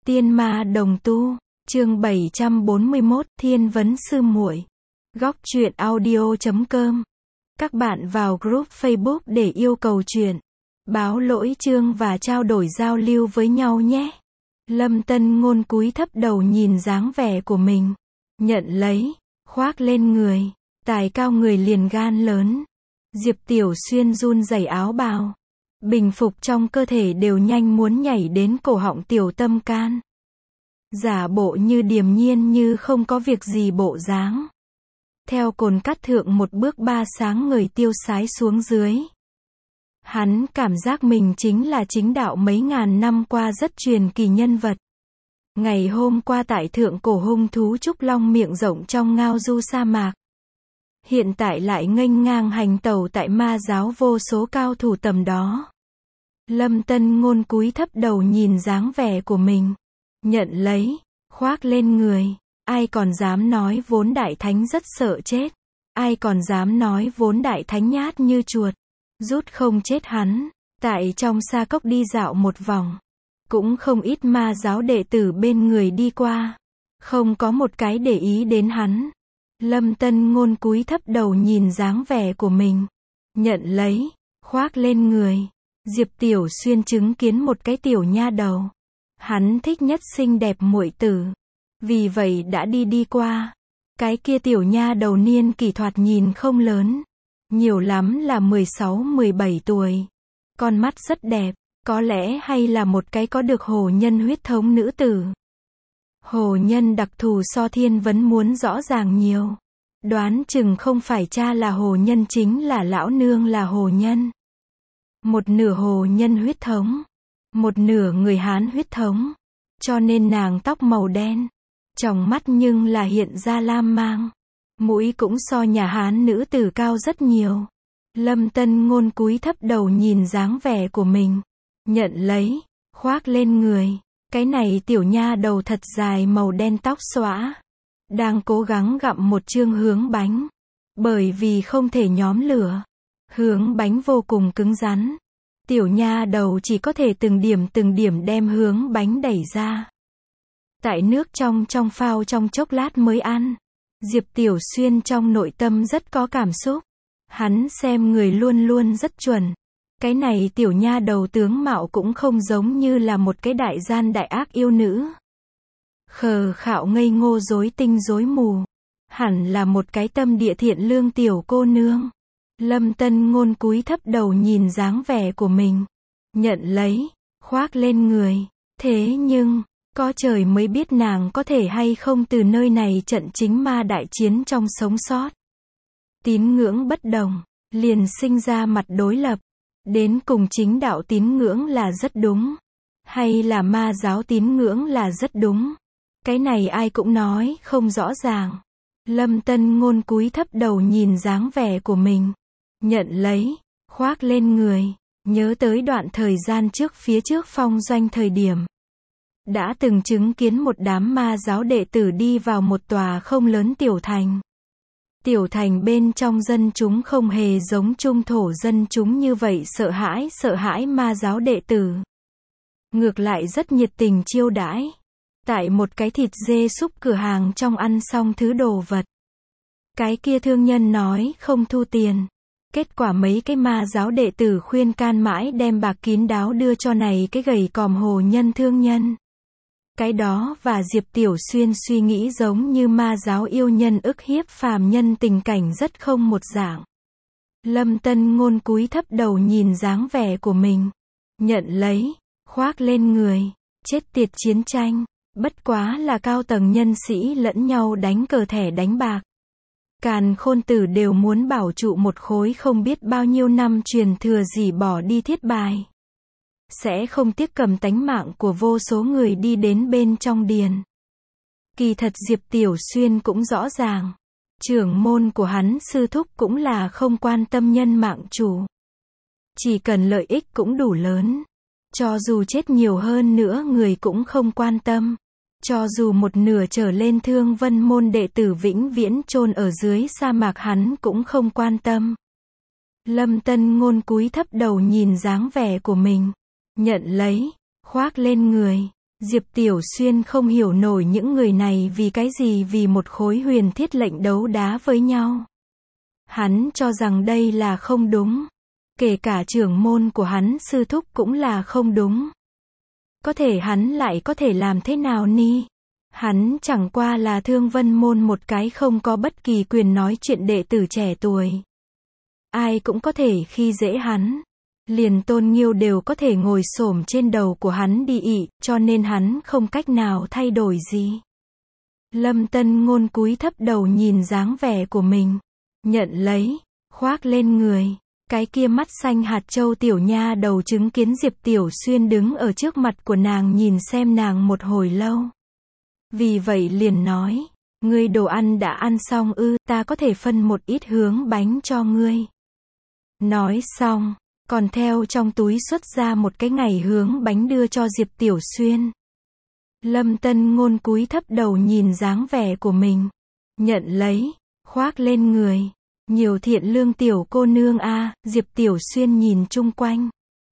Tiên ma đồng tu, chương 741, Thiên vấn sư muội. Góc truyện audio.com. Các bạn vào group Facebook để yêu cầu truyện, báo lỗi chương và trao đổi giao lưu với nhau nhé. Lâm Tân Ngôn cúi thấp đầu nhìn dáng vẻ của mình, nhận lấy, khoác lên người, tài cao người liền gan lớn. Diệp Tiểu Xuyên run rẩy áo bào, bình phục trong cơ thể đều nhanh muốn nhảy đến cổ họng Tiểu Tâm Can. Giả bộ như điềm nhiên như không có việc gì bộ dáng. Theo cồn cắt thượng một bước ba sáng người tiêu sái xuống dưới. Hắn cảm giác mình chính là chính đạo mấy ngàn năm qua rất truyền kỳ nhân vật. Ngày hôm qua tại thượng cổ hung thú Trúc Long miệng rộng trong ngao du sa mạc. Hiện tại lại nghênh ngang hành tẩu tại ma giáo vô số cao thủ tầm đó. Lâm Tân Ngôn cúi thấp đầu nhìn dáng vẻ của mình, nhận lấy, khoác lên người. Ai còn dám nói vốn đại thánh rất sợ chết. Ai còn dám nói vốn đại thánh nhát như chuột. Rút không chết hắn. Tại trong sa cốc đi dạo một vòng. Cũng không ít ma giáo đệ tử bên người đi qua. Không có một cái để ý đến hắn. Lâm Tân Ngôn cúi thấp đầu nhìn dáng vẻ của mình, nhận lấy, khoác lên người. Diệp Tiểu Xuyên chứng kiến một cái tiểu nha đầu. Hắn thích nhất xinh đẹp muội tử. Vì vậy đã đi qua. Cái kia tiểu nha đầu niên kỷ thoạt nhìn không lớn. Nhiều lắm là 16-17 tuổi. Con mắt rất đẹp. Có lẽ hay là một cái có được hồ nhân huyết thống nữ tử. Hồ nhân đặc thù so Thiên vấn muốn rõ ràng nhiều. Đoán chừng không phải cha là hồ nhân chính là lão nương là hồ nhân. Một nửa hồ nhân huyết thống. Một nửa người Hán huyết thống. Cho nên nàng tóc màu đen. Tròng mắt nhưng là hiện ra lam mang. Mũi cũng so nhà Hán nữ tử cao rất nhiều. Lâm Tân Ngôn cúi thấp đầu nhìn dáng vẻ của mình, nhận lấy, khoác lên người. Cái này tiểu nha đầu thật dài màu đen tóc xõa. Đang cố gắng gặm một chương hướng bánh. Bởi vì không thể nhóm lửa. Hướng bánh vô cùng cứng rắn. Tiểu nha đầu chỉ có thể từng điểm đem hướng bánh đẩy ra. Tại nước trong phao trong chốc lát mới ăn. Diệp Tiểu Xuyên trong nội tâm rất có cảm xúc. Hắn xem người luôn luôn rất chuẩn. Cái này tiểu nha đầu tướng mạo cũng không giống như là một cái đại gian đại ác yêu nữ. Khờ khạo ngây ngô rối tinh rối mù. Hẳn là một cái tâm địa thiện lương tiểu cô nương. Lâm Tân Ngôn cúi thấp đầu nhìn dáng vẻ của mình, nhận lấy, khoác lên người. Thế nhưng, có trời mới biết nàng có thể hay không từ nơi này trận chính ma đại chiến trong sống sót. Tín ngưỡng bất đồng, liền sinh ra mặt đối lập. Đến cùng chính đạo tín ngưỡng là rất đúng. Hay là ma giáo tín ngưỡng là rất đúng. Cái này ai cũng nói không rõ ràng. Lâm Tân Ngôn cúi thấp đầu nhìn dáng vẻ của mình, nhận lấy, khoác lên người. Nhớ tới đoạn thời gian trước phía trước phong doanh thời điểm. Đã từng chứng kiến một đám ma giáo đệ tử đi vào một tòa không lớn tiểu thành. Tiểu thành bên trong dân chúng không hề giống trung thổ dân chúng như vậy sợ hãi ma giáo đệ tử. Ngược lại rất nhiệt tình chiêu đãi. Tại một cái thịt dê súp cửa hàng trong ăn xong thứ đồ vật. Cái kia thương nhân nói không thu tiền. Kết quả mấy cái ma giáo đệ tử khuyên can mãi đem bạc kín đáo đưa cho này cái gầy còm hồ nhân thương nhân. Cái đó và Diệp Tiểu Xuyên suy nghĩ giống như ma giáo yêu nhân ức hiếp phàm nhân tình cảnh rất không một dạng. Lâm Tân Ngôn cúi thấp đầu nhìn dáng vẻ của mình, nhận lấy, khoác lên người. Chết tiệt chiến tranh, bất quá là cao tầng nhân sĩ lẫn nhau đánh cờ thẻ đánh bạc. Càn khôn tử đều muốn bảo trụ một khối không biết bao nhiêu năm truyền thừa gì bỏ đi thiết bài. Sẽ không tiếc cầm tánh mạng của vô số người đi đến bên trong điền. Kỳ thật Diệp Tiểu Xuyên cũng rõ ràng. Trưởng môn của hắn sư thúc cũng là không quan tâm nhân mạng chủ. Chỉ cần lợi ích cũng đủ lớn. Cho dù chết nhiều hơn nữa người cũng không quan tâm. Cho dù một nửa trở lên Thương Vân môn đệ tử vĩnh viễn chôn ở dưới sa mạc hắn cũng không quan tâm. Lâm Tân Ngôn cúi thấp đầu nhìn dáng vẻ của mình, nhận lấy, khoác lên người. Diệp Tiểu Xuyên không hiểu nổi những người này vì cái gì vì một khối huyền thiết lệnh đấu đá với nhau. Hắn cho rằng đây là không đúng. Kể cả trưởng môn của hắn sư thúc cũng là không đúng. Có thể hắn lại có thể làm thế nào ni? Hắn chẳng qua là Thương Vân môn một cái không có bất kỳ quyền nói chuyện đệ tử trẻ tuổi. Ai cũng có thể khi dễ hắn. Liền Tôn Nghiêu đều có thể ngồi xổm trên đầu của hắn đi ị, cho nên hắn không cách nào thay đổi gì. Lâm Tân Ngôn cúi thấp đầu nhìn dáng vẻ của mình. Nhận lấy, khoác lên người. Cái kia mắt xanh hạt châu tiểu nha đầu chứng kiến Diệp Tiểu Xuyên đứng ở trước mặt của nàng nhìn xem nàng một hồi lâu. Vì vậy liền nói, ngươi đồ ăn đã ăn xong ư, ta có thể phân một ít hướng bánh cho ngươi. Nói xong, còn theo trong túi xuất ra một cái ngày hướng bánh đưa cho Diệp Tiểu Xuyên. Lâm Tân Ngôn cúi thấp đầu nhìn dáng vẻ của mình. Nhận lấy, khoác lên người. Nhiều thiện lương tiểu cô nương a, Diệp Tiểu Xuyên nhìn chung quanh.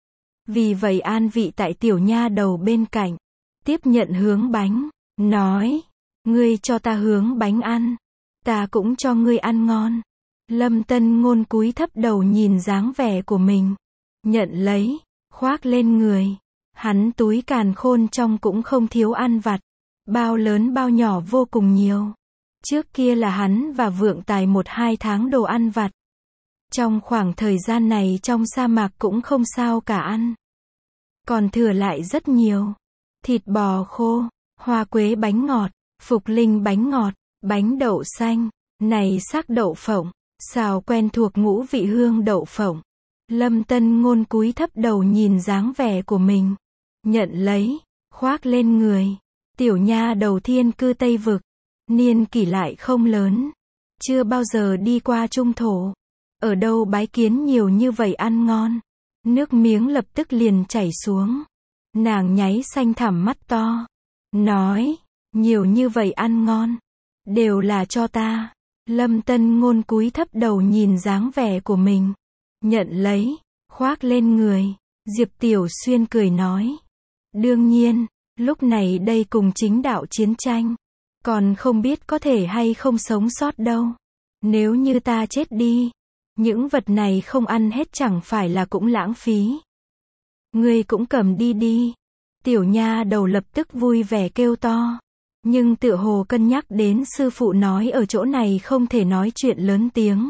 Vì vậy an vị tại tiểu nha đầu bên cạnh. Tiếp nhận hướng bánh. Nói, ngươi cho ta hướng bánh ăn. Ta cũng cho ngươi ăn ngon. Lâm Tân Ngôn cúi thấp đầu nhìn dáng vẻ của mình. Nhận lấy, khoác lên người. Hắn túi càn khôn trong cũng không thiếu ăn vặt. Bao lớn bao nhỏ vô cùng nhiều. Trước kia là hắn và Vượng Tài 1-2 tháng đồ ăn vặt. Trong khoảng thời gian này trong sa mạc cũng không sao cả ăn. Còn thừa lại rất nhiều. Thịt bò khô, hoa quế bánh ngọt, phục linh bánh ngọt, bánh đậu xanh, này xác đậu phộng, xào quen thuộc ngũ vị hương đậu phộng. Lâm Tân Ngôn cúi thấp đầu nhìn dáng vẻ của mình. Nhận lấy, khoác lên người. Tiểu nha đầu thiên cư Tây Vực. Niên kỷ lại không lớn. Chưa bao giờ đi qua trung thổ. Ở đâu bái kiến nhiều như vậy ăn ngon. Nước miếng lập tức liền chảy xuống. Nàng nháy xanh thẳm mắt to. Nói, nhiều như vậy ăn ngon. Đều là cho ta. Lâm Tân Ngôn cúi thấp đầu nhìn dáng vẻ của mình. Nhận lấy, khoác lên người. Diệp Tiểu Xuyên cười nói. Đương nhiên, lúc này đây cùng chính đạo chiến tranh. Còn không biết có thể hay không sống sót đâu. Nếu như ta chết đi, những vật này không ăn hết chẳng phải là cũng lãng phí. Ngươi cũng cầm đi đi. Tiểu nha đầu lập tức vui vẻ kêu to. Nhưng tựa hồ cân nhắc đến sư phụ nói ở chỗ này không thể nói chuyện lớn tiếng.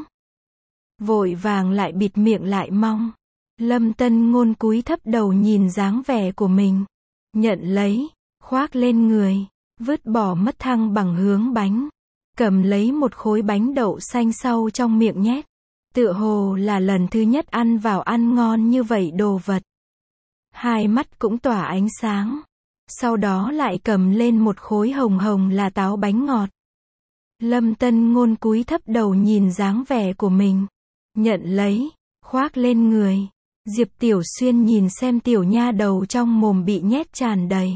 Vội vàng lại bịt miệng lại mong. Lâm Tân Ngôn cúi thấp đầu nhìn dáng vẻ của mình. Nhận lấy, khoác lên người. Vứt bỏ mất thăng bằng hướng bánh. Cầm lấy một khối bánh đậu xanh sau trong miệng nhét. Tựa hồ là lần thứ nhất ăn vào ăn ngon như vậy đồ vật. Hai mắt cũng tỏa ánh sáng. Sau đó lại cầm lên một khối hồng hồng là táo bánh ngọt. Lâm Tân Ngôn cúi thấp đầu nhìn dáng vẻ của mình. Nhận lấy, khoác lên người. Diệp Tiểu Xuyên nhìn xem tiểu nha đầu trong mồm bị nhét tràn đầy.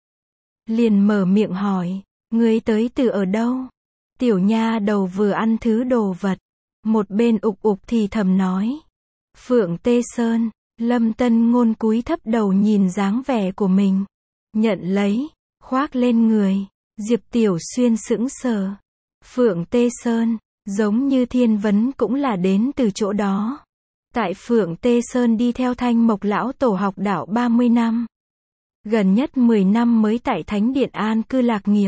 Liền mở miệng hỏi, ngươi tới từ ở đâu? Tiểu nha đầu vừa ăn thứ đồ vật. Một bên ục ục thì thầm nói. Phượng Tê Sơn. Lâm Tân Ngôn cúi thấp đầu nhìn dáng vẻ của mình. Nhận lấy, khoác lên người. Diệp Tiểu Xuyên sững sờ. Phượng Tê Sơn, giống như Thiên Vấn cũng là đến từ chỗ đó. Tại Phượng Tê Sơn đi theo Thanh Mộc lão tổ học đạo 30 năm. Gần nhất 10 năm mới tại Thánh Điện an cư lạc nghiệp.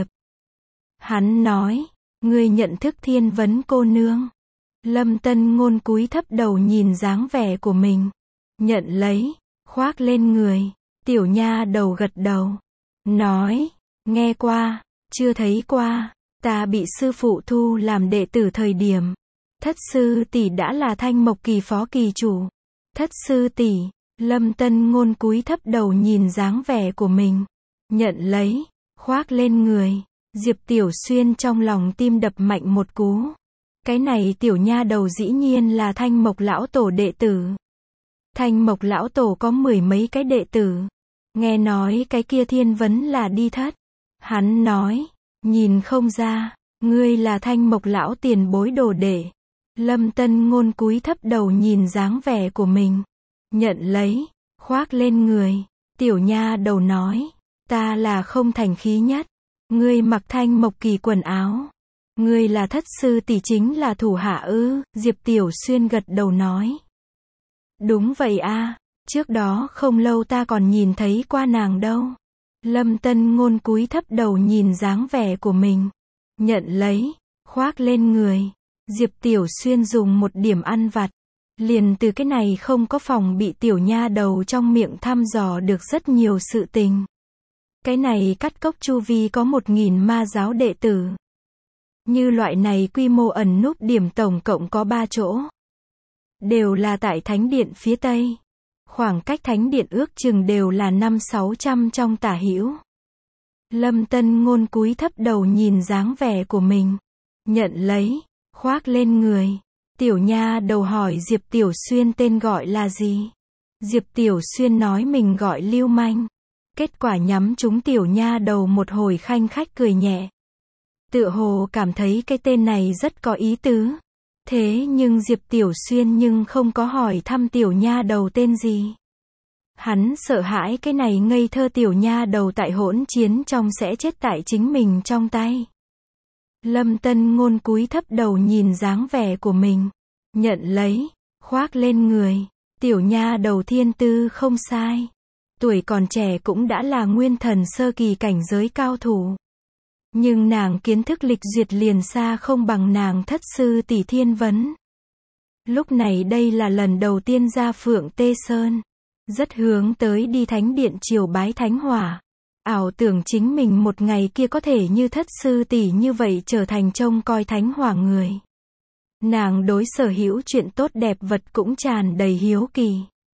Hắn nói, ngươi nhận thức Thiên Vấn cô nương. Lâm Tân Ngôn cúi thấp đầu nhìn dáng vẻ của mình. Nhận lấy, khoác lên người. Tiểu nha đầu gật đầu. Nói, nghe qua, chưa thấy qua. Ta bị sư phụ thu làm đệ tử thời điểm. Thất sư tỷ đã là Thanh Mộc kỳ phó kỳ chủ. Thất sư tỷ. Lâm Tân Ngôn cúi thấp đầu nhìn dáng vẻ của mình. Nhận lấy, khoác lên người. Diệp Tiểu Xuyên trong lòng tim đập mạnh một cú. Cái này tiểu nha đầu dĩ nhiên là Thanh Mộc lão tổ đệ tử. Thanh Mộc lão tổ có 10 mấy cái đệ tử. Nghe nói cái kia Thiên Vấn là đi thất. Hắn nói, nhìn không ra, ngươi là Thanh Mộc lão tiền bối đồ đệ. Lâm Tân Ngôn cúi thấp đầu nhìn dáng vẻ của mình. Nhận lấy, khoác lên người. Tiểu nha đầu nói, Ta là không thành khí nhất. Ngươi mặc Thanh Mộc Kỳ quần áo. Ngươi là Thất sư tỷ chính là thủ hạ ư? Diệp Tiểu Xuyên gật đầu nói. Đúng vậy a, trước đó không lâu ta còn nhìn thấy qua nàng đâu. Lâm Tân Ngôn cúi thấp đầu nhìn dáng vẻ của mình. Nhận lấy, khoác lên người. Diệp Tiểu Xuyên dùng một điểm ăn vặt. Liền từ cái này không có phòng bị tiểu nha đầu trong miệng thăm dò được rất nhiều sự tình. Cái này cắt cốc chu vi có 1000 ma giáo đệ tử. Như loại này quy mô ẩn núp điểm tổng cộng có 3 chỗ. Đều là tại thánh điện phía tây. Khoảng cách thánh điện ước chừng đều là 500-600 trong tả hữu. Lâm Tân Ngôn cúi thấp đầu nhìn dáng vẻ của mình. Nhận lấy, khoác lên người. Tiểu nha đầu hỏi Diệp Tiểu Xuyên tên gọi là gì? Diệp Tiểu Xuyên nói mình gọi Lưu Manh. Kết quả nhắm trúng tiểu nha đầu một hồi khanh khách cười nhẹ. Tựa hồ cảm thấy cái tên này rất có ý tứ. Thế nhưng Diệp Tiểu Xuyên nhưng không có hỏi thăm tiểu nha đầu tên gì. Hắn sợ hãi cái này ngây thơ tiểu nha đầu tại hỗn chiến trong sẽ chết tại chính mình trong tay. Lâm Tân Ngôn cúi thấp đầu nhìn dáng vẻ của mình. Nhận lấy, khoác lên người. Tiểu nha đầu thiên tư không sai. Tuổi còn trẻ cũng đã là nguyên thần sơ kỳ cảnh giới cao thủ. Nhưng nàng kiến thức lịch duyệt liền xa không bằng nàng thất sư tỷ Thiên Vấn. Lúc này đây là lần đầu tiên ra Phượng Tê Sơn. Rất hướng tới đi thánh điện triều bái thánh hỏa. Ảo tưởng chính mình một ngày kia có thể như thất sư tỷ như vậy trở thành trông coi thánh hỏa người. Nàng đối sở hữu chuyện tốt đẹp vật cũng tràn đầy hiếu kỳ.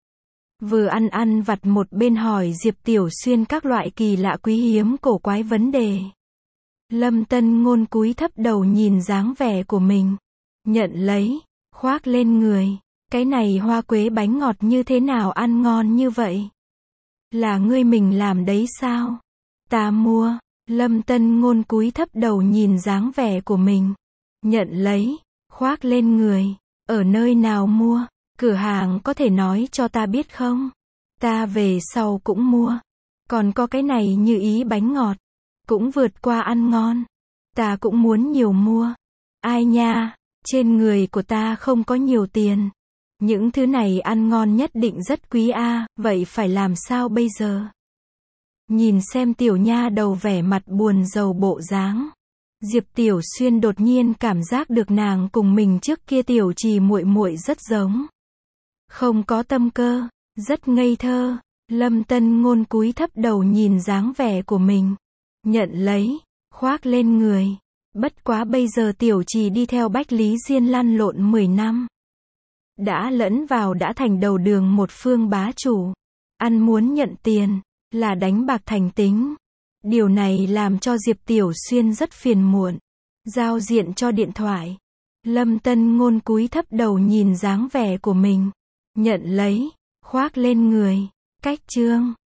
Vừa ăn vặt một bên hỏi Diệp Tiểu Xuyên các loại kỳ lạ quý hiếm cổ quái vấn đề. Lâm Tân Ngôn cúi thấp đầu nhìn dáng vẻ của mình. Nhận lấy, khoác lên người. Cái này hoa quế bánh ngọt như thế nào ăn ngon như vậy? Là ngươi mình làm đấy sao? Ta mua. Lâm Tân Ngôn cúi thấp đầu nhìn dáng vẻ của mình. Nhận lấy, khoác lên người. Ở nơi nào mua? Cửa hàng có thể nói cho ta biết không? Ta về sau cũng mua. Còn có cái này như ý bánh ngọt. Cũng vượt qua ăn ngon. Ta cũng muốn nhiều mua. Ai nha, trên người của ta không có nhiều tiền. Những thứ này ăn ngon nhất định rất quý a, vậy phải làm sao bây giờ? Nhìn xem tiểu nha đầu vẻ mặt buồn rầu bộ dáng. Diệp Tiểu Xuyên đột nhiên cảm giác được nàng cùng mình trước kia tiểu trì muội muội rất giống. Không có tâm cơ, rất ngây thơ. Lâm Tân Ngôn cúi thấp đầu nhìn dáng vẻ của mình. Nhận lấy, khoác lên người. Bất quá bây giờ tiểu trì đi theo Bách Lý Diên lăn lộn 10 năm. Đã lẫn vào đã thành đầu đường một phương bá chủ. Ăn muốn nhận tiền, là đánh bạc thành tính. Điều này làm cho Diệp Tiểu Xuyên rất phiền muộn. Giao diện cho điện thoại. Lâm Tân Ngôn cúi thấp đầu nhìn dáng vẻ của mình. Nhận lấy, khoác lên người. Cách chương